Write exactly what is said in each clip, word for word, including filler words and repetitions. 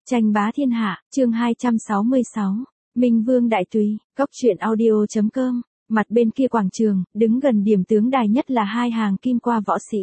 Tranh bá thiên hạ, chương hai trăm sáu mươi sáu. Minh Vương Đại Tùy, góc truyện audio.com. Mặt bên kia quảng trường, đứng gần điểm tướng đài nhất là hai hàng kim qua võ sĩ.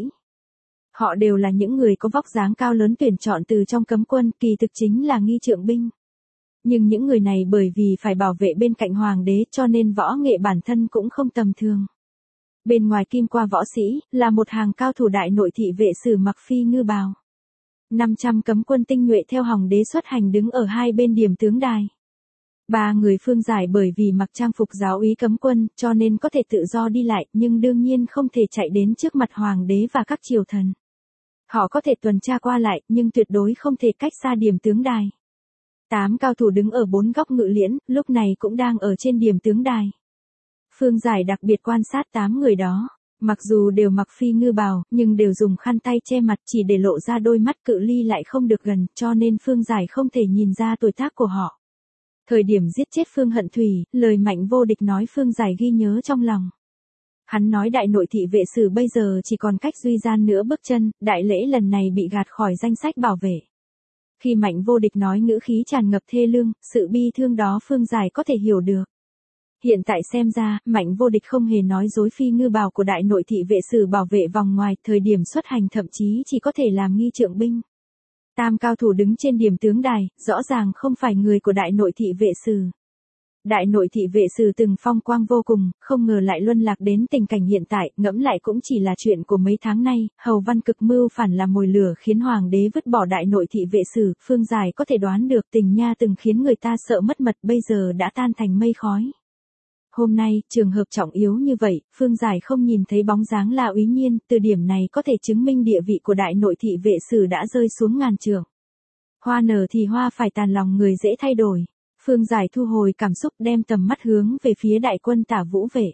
Họ đều là những người có vóc dáng cao lớn tuyển chọn từ trong cấm quân, kỳ thực chính là nghi trượng binh. Nhưng những người này bởi vì phải bảo vệ bên cạnh hoàng đế cho nên võ nghệ bản thân cũng không tầm thường. Bên ngoài kim qua võ sĩ, là một hàng cao thủ đại nội thị vệ sử mặc phi ngư bào. năm trăm cấm quân tinh nhuệ theo Hồng đế xuất hành đứng ở hai bên điểm tướng đài. Ba người Phương Giải bởi vì mặc trang phục giáo úy cấm quân cho nên có thể tự do đi lại nhưng đương nhiên không thể chạy đến trước mặt hoàng đế và các triều thần. Họ có thể tuần tra qua lại nhưng tuyệt đối không thể cách xa điểm tướng đài. Tám cao thủ đứng ở bốn góc ngự liễn, lúc này cũng đang ở trên điểm tướng đài. Phương Giải đặc biệt quan sát tám người đó. Mặc dù đều mặc phi ngư bào, nhưng đều dùng khăn tay che mặt chỉ để lộ ra đôi mắt, cự ly lại không được gần, cho nên Phương Giải không thể nhìn ra tuổi tác của họ. Thời điểm giết chết Phương Hận Thủy, lời Mạnh Vô Địch nói Phương Giải ghi nhớ trong lòng. Hắn nói đại nội thị vệ sử bây giờ chỉ còn cách duy gian nữa bước chân, đại lễ lần này bị gạt khỏi danh sách bảo vệ. Khi Mạnh Vô Địch nói ngữ khí tràn ngập thê lương, sự bi thương đó Phương Giải có thể hiểu được. Hiện tại xem ra, Mạnh Vô Địch không hề nói dối, phi ngư bào của đại nội thị vệ sử bảo vệ vòng ngoài, thời điểm xuất hành thậm chí chỉ có thể làm nghi trượng binh. Tam cao thủ đứng trên điểm tướng đài, rõ ràng không phải người của đại nội thị vệ sử. Đại nội thị vệ sử từng phong quang vô cùng, không ngờ lại luân lạc đến tình cảnh hiện tại, ngẫm lại cũng chỉ là chuyện của mấy tháng nay, Hầu Văn cực mưu phản là mồi lửa khiến hoàng đế vứt bỏ đại nội thị vệ sử, Phương Giải có thể đoán được tình nha từng khiến người ta sợ mất mật bây giờ đã tan thành mây khói. Hôm nay, trường hợp trọng yếu như vậy, Phương Giải không nhìn thấy bóng dáng La Úy Nhiên, từ điểm này có thể chứng minh địa vị của đại nội thị vệ sử đã rơi xuống ngàn trượng. Hoa nở thì hoa phải tàn, lòng người dễ thay đổi. Phương Giải thu hồi cảm xúc, đem tầm mắt hướng về phía đại quân Tả Vũ Vệ.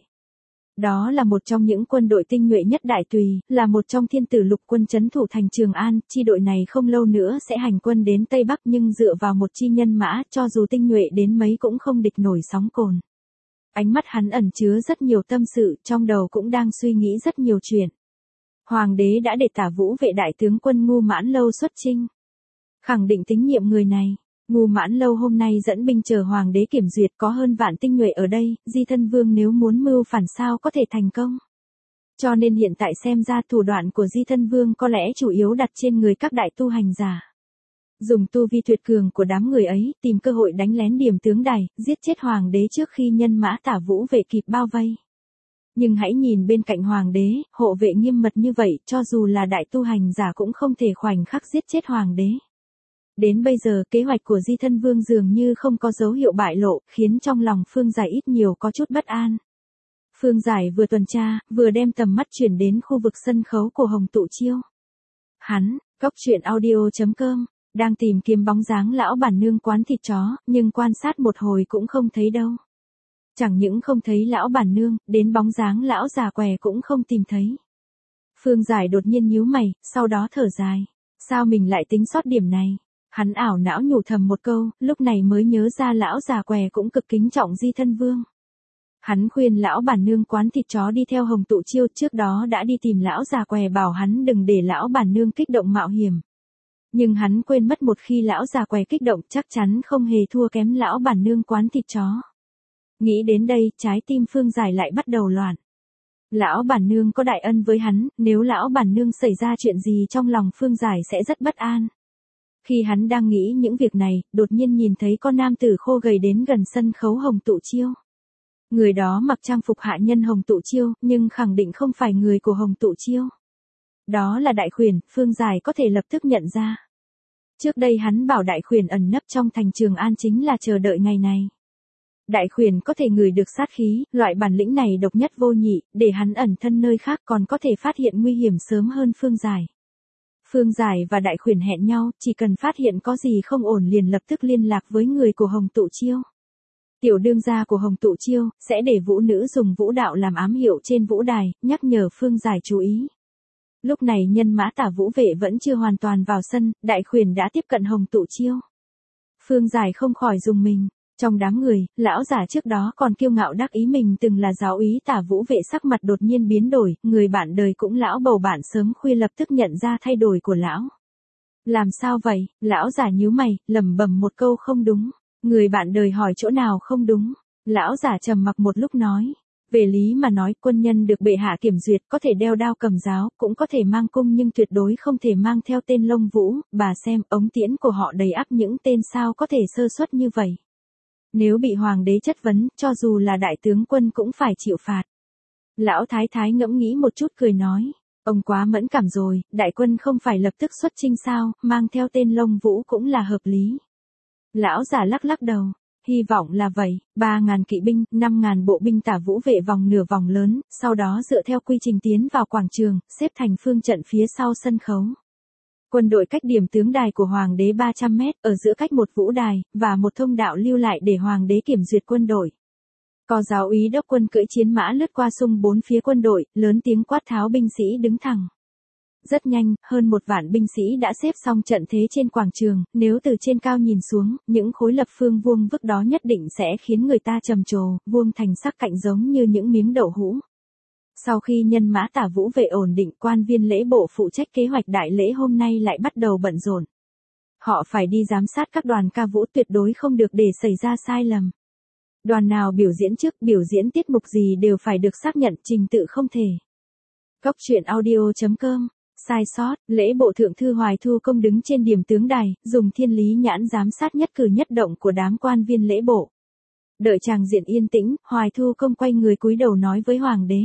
Đó là một trong những quân đội tinh nhuệ nhất Đại Tùy, là một trong thiên tử lục quân trấn thủ thành Trường An, chi đội này không lâu nữa sẽ hành quân đến Tây Bắc nhưng dựa vào một chi nhân mã, cho dù tinh nhuệ đến mấy cũng không địch nổi sóng cồn. Ánh mắt hắn ẩn chứa rất nhiều tâm sự, trong đầu cũng đang suy nghĩ rất nhiều chuyện. Hoàng đế đã để Tả Vũ Vệ đại tướng quân Ngu Mãn Lâu xuất chinh. Khẳng định tín nhiệm người này, Ngu Mãn Lâu hôm nay dẫn binh chờ hoàng đế kiểm duyệt, có hơn vạn tinh nhuệ ở đây, Di Thân Vương nếu muốn mưu phản sao có thể thành công. Cho nên hiện tại xem ra thủ đoạn của Di Thân Vương có lẽ chủ yếu đặt trên người các đại tu hành giả. Dùng tu vi tuyệt cường của đám người ấy, tìm cơ hội đánh lén điểm tướng đài, giết chết hoàng đế trước khi nhân mã Tả Vũ Vệ kịp bao vây. Nhưng hãy nhìn bên cạnh hoàng đế, hộ vệ nghiêm mật như vậy, cho dù là đại tu hành giả cũng không thể khoảnh khắc giết chết hoàng đế. Đến bây giờ, kế hoạch của Di Thân Vương dường như không có dấu hiệu bại lộ, khiến trong lòng Phương Giải ít nhiều có chút bất an. Phương Giải vừa tuần tra, vừa đem tầm mắt chuyển đến khu vực sân khấu của Hồng Tụ Chiêu. Hắn, góc truyện audio.com. Đang tìm kiếm bóng dáng lão bản nương quán thịt chó, nhưng quan sát một hồi cũng không thấy đâu. Chẳng những không thấy lão bản nương, đến bóng dáng lão già què cũng không tìm thấy. Phương Giải đột nhiên nhíu mày, sau đó thở dài. Sao mình lại tính sót điểm này? Hắn ảo não nhủ thầm một câu, lúc này mới nhớ ra lão già què cũng cực kính trọng Di Thân Vương. Hắn khuyên lão bản nương quán thịt chó đi theo Hồng Tụ Chiêu, trước đó đã đi tìm lão già què bảo hắn đừng để lão bản nương kích động mạo hiểm. Nhưng hắn quên mất một khi lão già què kích động chắc chắn không hề thua kém lão bản nương quán thịt chó. Nghĩ đến đây, trái tim Phương Giải lại bắt đầu loạn. Lão bản nương có đại ân với hắn, nếu lão bản nương xảy ra chuyện gì trong lòng Phương Giải sẽ rất bất an. Khi hắn đang nghĩ những việc này, đột nhiên nhìn thấy con nam tử khô gầy đến gần sân khấu Hồng Tụ Chiêu. Người đó mặc trang phục hạ nhân Hồng Tụ Chiêu, nhưng khẳng định không phải người của Hồng Tụ Chiêu. Đó là Đại Khuyển, Phương Giải có thể lập tức nhận ra. Trước đây hắn bảo Đại Khuyển ẩn nấp trong thành Trường An chính là chờ đợi ngày này. Đại Khuyển có thể ngửi được sát khí, loại bản lĩnh này độc nhất vô nhị, để hắn ẩn thân nơi khác còn có thể phát hiện nguy hiểm sớm hơn Phương Giải. Phương Giải và Đại Khuyển hẹn nhau, chỉ cần phát hiện có gì không ổn liền lập tức liên lạc với người của Hồng Tụ Chiêu. Tiểu đương gia của Hồng Tụ Chiêu, sẽ để vũ nữ dùng vũ đạo làm ám hiệu trên vũ đài, nhắc nhở Phương Giải chú ý. Lúc này nhân mã Tả Vũ Vệ vẫn chưa hoàn toàn vào sân, Đại Khuyển đã tiếp cận Hồng Tụ Chiêu. Phương Giải không khỏi rùng mình. Trong đám người, lão giả trước đó còn kiêu ngạo đắc ý mình từng là giáo úy Tả Vũ Vệ sắc mặt đột nhiên biến đổi, người bạn đời cũng lão bầu bạn sớm khuya lập tức nhận ra thay đổi của lão. Làm sao vậy? Lão giả nhíu mày, lẩm bẩm một câu không đúng. Người bạn đời hỏi chỗ nào không đúng. Lão giả trầm mặc một lúc nói. Về lý mà nói, quân nhân được bệ hạ kiểm duyệt, có thể đeo đao cầm giáo, cũng có thể mang cung nhưng tuyệt đối không thể mang theo tên lông vũ. Bà xem, ống tiễn của họ đầy ắp những tên sao có thể sơ suất như vậy. Nếu bị hoàng đế chất vấn, cho dù là đại tướng quân cũng phải chịu phạt. Lão thái thái ngẫm nghĩ một chút cười nói. Ông quá mẫn cảm rồi, đại quân không phải lập tức xuất chinh sao, mang theo tên lông vũ cũng là hợp lý. Lão giả lắc lắc đầu. Hy vọng là vậy, ba ngàn kỵ binh, năm ngàn bộ binh tả vũ vệ vòng nửa vòng lớn, sau đó dựa theo quy trình tiến vào quảng trường, xếp thành phương trận phía sau sân khấu. Quân đội cách điểm tướng đài của hoàng đế ba trăm mét, ở giữa cách một vũ đài, và một thông đạo lưu lại để hoàng đế kiểm duyệt quân đội. Có giáo úy đốc quân cưỡi chiến mã lướt qua xung bốn phía quân đội, lớn tiếng quát tháo binh sĩ đứng thẳng. Rất nhanh, hơn một vạn binh sĩ đã xếp xong trận thế trên quảng trường, nếu từ trên cao nhìn xuống, những khối lập phương vuông vức đó nhất định sẽ khiến người ta trầm trồ, vuông thành sắc cạnh giống như những miếng đậu hũ. Sau khi nhân mã tả vũ vệ ổn định, quan viên lễ bộ phụ trách kế hoạch đại lễ hôm nay lại bắt đầu bận rộn. Họ phải đi giám sát các đoàn ca vũ, tuyệt đối không được để xảy ra sai lầm. Đoàn nào biểu diễn trước, biểu diễn tiết mục gì đều phải được xác nhận, trình tự không thể. Góc truyện audio chấm com. Sai sót, lễ bộ thượng thư Hoài Thu Công đứng trên điểm tướng đài, dùng thiên lý nhãn giám sát nhất cử nhất động của đám quan viên lễ bộ. Đợi tràng diện yên tĩnh, Hoài Thu Công quay người cúi đầu nói với hoàng đế.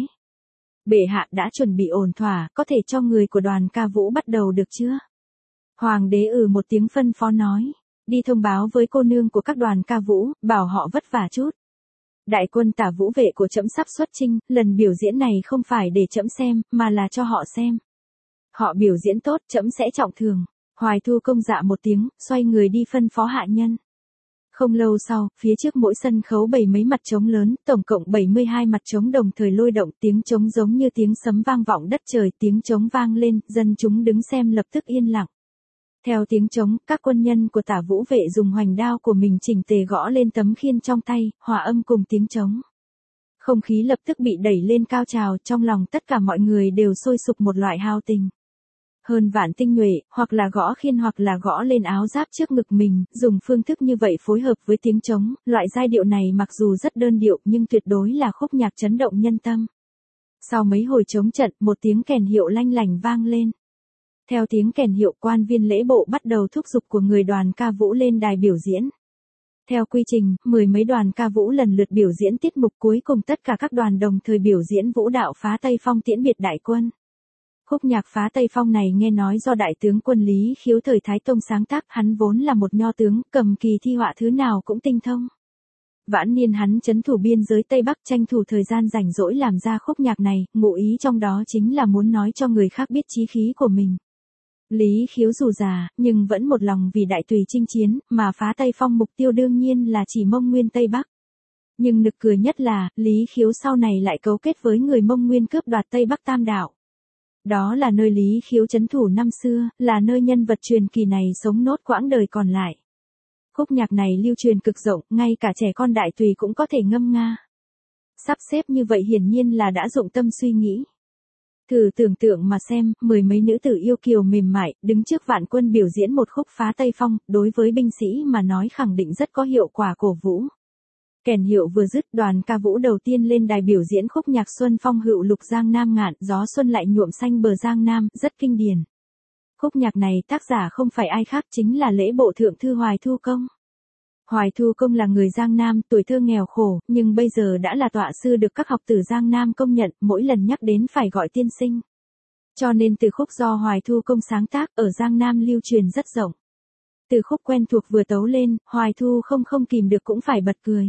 Bệ hạ đã chuẩn bị ổn thỏa, có thể cho người của đoàn ca vũ bắt đầu được chưa? Hoàng đế ừ một tiếng phân phó nói. Đi thông báo với cô nương của các đoàn ca vũ, bảo họ vất vả chút. Đại quân tả vũ vệ của trẫm sắp xuất chinh, lần biểu diễn này không phải để trẫm xem, mà là cho họ xem. Họ biểu diễn tốt, trẫm sẽ trọng thưởng. Hoài Thu Công dạ một tiếng, xoay người đi phân phó hạ nhân. Không lâu sau, phía trước mỗi sân khấu bày mấy mặt trống lớn, tổng cộng bảy mươi hai mặt trống đồng thời lôi động, tiếng trống giống như tiếng sấm vang vọng đất trời, tiếng trống vang lên, dân chúng đứng xem lập tức yên lặng. Theo tiếng trống, các quân nhân của tả vũ vệ dùng hoành đao của mình chỉnh tề gõ lên tấm khiên trong tay, hòa âm cùng tiếng trống. Không khí lập tức bị đẩy lên cao trào, trong lòng tất cả mọi người đều sôi sục một loại hào tình. Hơn vạn tinh nhuệ, hoặc là gõ khiên hoặc là gõ lên áo giáp trước ngực mình, dùng phương thức như vậy phối hợp với tiếng trống, loại giai điệu này mặc dù rất đơn điệu nhưng tuyệt đối là khúc nhạc chấn động nhân tâm. Sau mấy hồi trống trận, một tiếng kèn hiệu lanh lảnh vang lên. Theo tiếng kèn hiệu, quan viên lễ bộ bắt đầu thúc giục của người đoàn ca vũ lên đài biểu diễn. Theo quy trình, mười mấy đoàn ca vũ lần lượt biểu diễn tiết mục, cuối cùng tất cả các đoàn đồng thời biểu diễn vũ đạo phá Tây Phong tiễn biệt đại quân. Khúc nhạc phá Tây Phong này nghe nói do đại tướng quân Lý Khiếu thời Thái Tông sáng tác, hắn vốn là một nho tướng, cầm kỳ thi họa thứ nào cũng tinh thông. Vãn niên hắn trấn thủ biên giới Tây Bắc, tranh thủ thời gian rảnh rỗi làm ra khúc nhạc này, ngụ ý trong đó chính là muốn nói cho người khác biết chí khí của mình. Lý Khiếu dù già, nhưng vẫn một lòng vì đại tùy chinh chiến, mà phá Tây Phong mục tiêu đương nhiên là chỉ Mông Nguyên Tây Bắc. Nhưng nực cười nhất là, Lý Khiếu sau này lại cấu kết với người Mông Nguyên cướp đoạt Tây Bắc Tam Đạo. Đó là nơi Lý Khiếu trấn thủ năm xưa, là nơi nhân vật truyền kỳ này sống nốt quãng đời còn lại. Khúc nhạc này lưu truyền cực rộng, ngay cả trẻ con đại tùy cũng có thể ngâm nga. Sắp xếp như vậy hiển nhiên là đã dụng tâm suy nghĩ. Thử tưởng tượng mà xem, mười mấy nữ tử yêu kiều mềm mại, đứng trước vạn quân biểu diễn một khúc phá Tây Phong, đối với binh sĩ mà nói khẳng định rất có hiệu quả cổ vũ. Kèn hiệu vừa dứt, đoàn ca vũ đầu tiên lên đài biểu diễn khúc nhạc Xuân Phong Hựu Lục Giang Nam ngạn, gió xuân lại nhuộm xanh bờ Giang Nam, rất kinh điển. Khúc nhạc này tác giả không phải ai khác, chính là lễ bộ thượng thư Hoài Thu Công. Hoài Thu Công là người Giang Nam, tuổi thơ nghèo khổ, nhưng bây giờ đã là tọa sư được các học tử Giang Nam công nhận, mỗi lần nhắc đến phải gọi tiên sinh. Cho nên từ khúc do Hoài Thu Công sáng tác, ở Giang Nam lưu truyền rất rộng. Từ khúc quen thuộc vừa tấu lên, Hoài Thu không không kìm được cũng phải bật cười.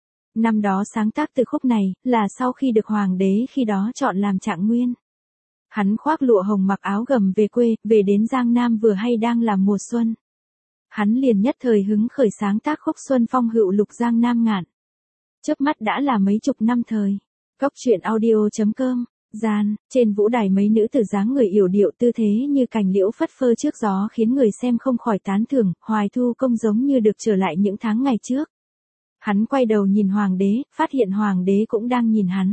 Năm đó sáng tác từ khúc này, là sau khi được hoàng đế khi đó chọn làm trạng nguyên. Hắn khoác lụa hồng mặc áo gầm về quê, về đến Giang Nam vừa hay đang là mùa xuân. Hắn liền nhất thời hứng khởi sáng tác khúc Xuân Phong Hựu Lục Giang Nam ngạn. Chớp mắt đã là mấy chục năm thời. Góc truyện audio chấm com. Gian, trên vũ đài mấy nữ tử dáng người yểu điệu tư thế như cành liễu phất phơ trước gió khiến người xem không khỏi tán thưởng, Hoài Thu Công giống như được trở lại những tháng ngày trước. Hắn quay đầu nhìn hoàng đế, phát hiện hoàng đế cũng đang nhìn hắn.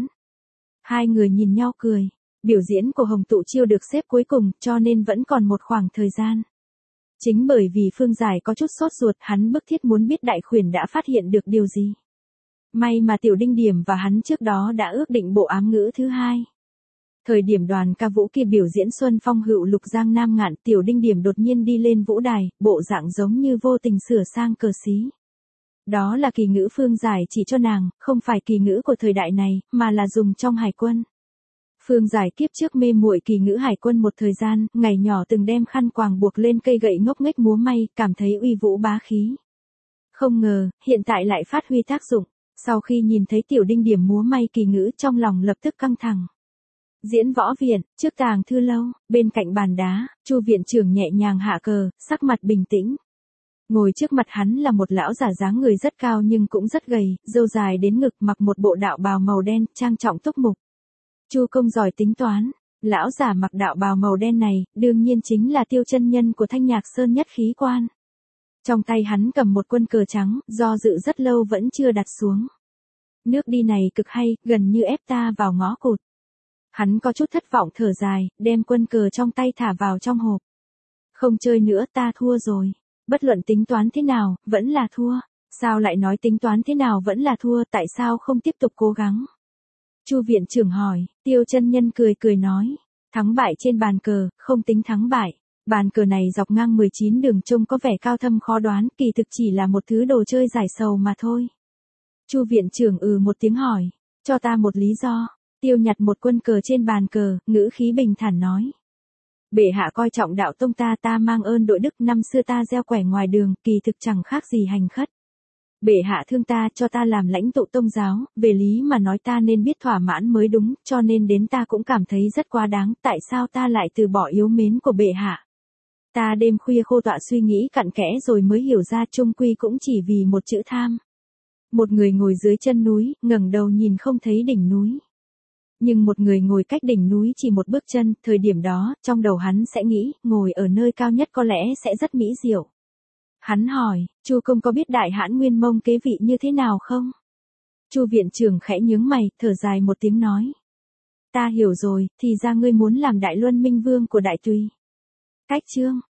Hai người nhìn nhau cười. Biểu diễn của Hồng Tụ Chiêu được xếp cuối cùng, cho nên vẫn còn một khoảng thời gian. Chính bởi vì Phương Giải có chút sốt ruột, hắn bức thiết muốn biết Đại Khuyển đã phát hiện được điều gì. May mà Tiểu Đinh Điểm và hắn trước đó đã ước định bộ ám ngữ thứ hai. Thời điểm đoàn ca vũ kia biểu diễn Xuân Phong Hựu Lục Giang Nam Ngạn, Tiểu Đinh Điểm đột nhiên đi lên vũ đài, bộ dạng giống như vô tình sửa sang cờ xí. Đó là kỳ ngữ Phương Giải chỉ cho nàng, không phải kỳ ngữ của thời đại này, mà là dùng trong hải quân. Phương Giải kiếp trước mê muội kỳ ngữ hải quân một thời gian, ngày nhỏ từng đem khăn quàng buộc lên cây gậy ngốc nghếch múa may, cảm thấy uy vũ bá khí. Không ngờ, hiện tại lại phát huy tác dụng, sau khi nhìn thấy Tiểu Đinh Điểm múa may kỳ ngữ trong lòng lập tức căng thẳng. Diễn võ viện, trước tàng thư lâu, bên cạnh bàn đá, Chu viện trưởng nhẹ nhàng hạ cờ, sắc mặt bình tĩnh. Ngồi trước mặt hắn là một lão giả dáng người rất cao nhưng cũng rất gầy, râu dài đến ngực, mặc một bộ đạo bào màu đen, trang trọng túc mục. Chu công giỏi tính toán, lão giả mặc đạo bào màu đen này, đương nhiên chính là Tiêu chân nhân của Thanh Nhạc Sơn Nhất Khí Quan. Trong tay hắn cầm một quân cờ trắng, do dự rất lâu vẫn chưa đặt xuống. Nước đi này cực hay, gần như ép ta vào ngõ cụt. Hắn có chút thất vọng thở dài, đem quân cờ trong tay thả vào trong hộp. Không chơi nữa, ta thua rồi. Bất luận tính toán thế nào, vẫn là thua. Sao lại nói tính toán thế nào vẫn là thua, tại sao không tiếp tục cố gắng? Chu viện trưởng hỏi, Tiêu chân nhân cười cười nói, thắng bại trên bàn cờ, không tính thắng bại. Bàn cờ này dọc ngang mười chín đường trông có vẻ cao thâm khó đoán, kỳ thực chỉ là một thứ đồ chơi giải sầu mà thôi. Chu viện trưởng ừ một tiếng hỏi, cho ta một lý do. Tiêu nhặt một quân cờ trên bàn cờ, ngữ khí bình thản nói. Bệ hạ coi trọng đạo tông ta, ta mang ơn đội đức, năm xưa ta gieo quẻ ngoài đường, kỳ thực chẳng khác gì hành khất. Bệ hạ thương ta, cho ta làm lãnh tụ tông giáo, về lý mà nói ta nên biết thỏa mãn mới đúng, cho nên đến ta cũng cảm thấy rất quá đáng, tại sao ta lại từ bỏ yếu mến của bệ hạ. Ta đêm khuya khô tọa suy nghĩ cặn kẽ rồi mới hiểu ra chung quy cũng chỉ vì một chữ tham. Một người ngồi dưới chân núi, ngẩng đầu nhìn không thấy đỉnh núi. Nhưng một người ngồi cách đỉnh núi chỉ một bước chân, thời điểm đó, trong đầu hắn sẽ nghĩ, ngồi ở nơi cao nhất có lẽ sẽ rất mỹ diệu. Hắn hỏi, Chu công có biết Đại Hãn Nguyên Mông kế vị như thế nào không? Chu viện trưởng khẽ nhướng mày, thở dài một tiếng nói. Ta hiểu rồi, thì ra ngươi muốn làm Đại Luân Minh Vương của Đại Tùy. Cách chương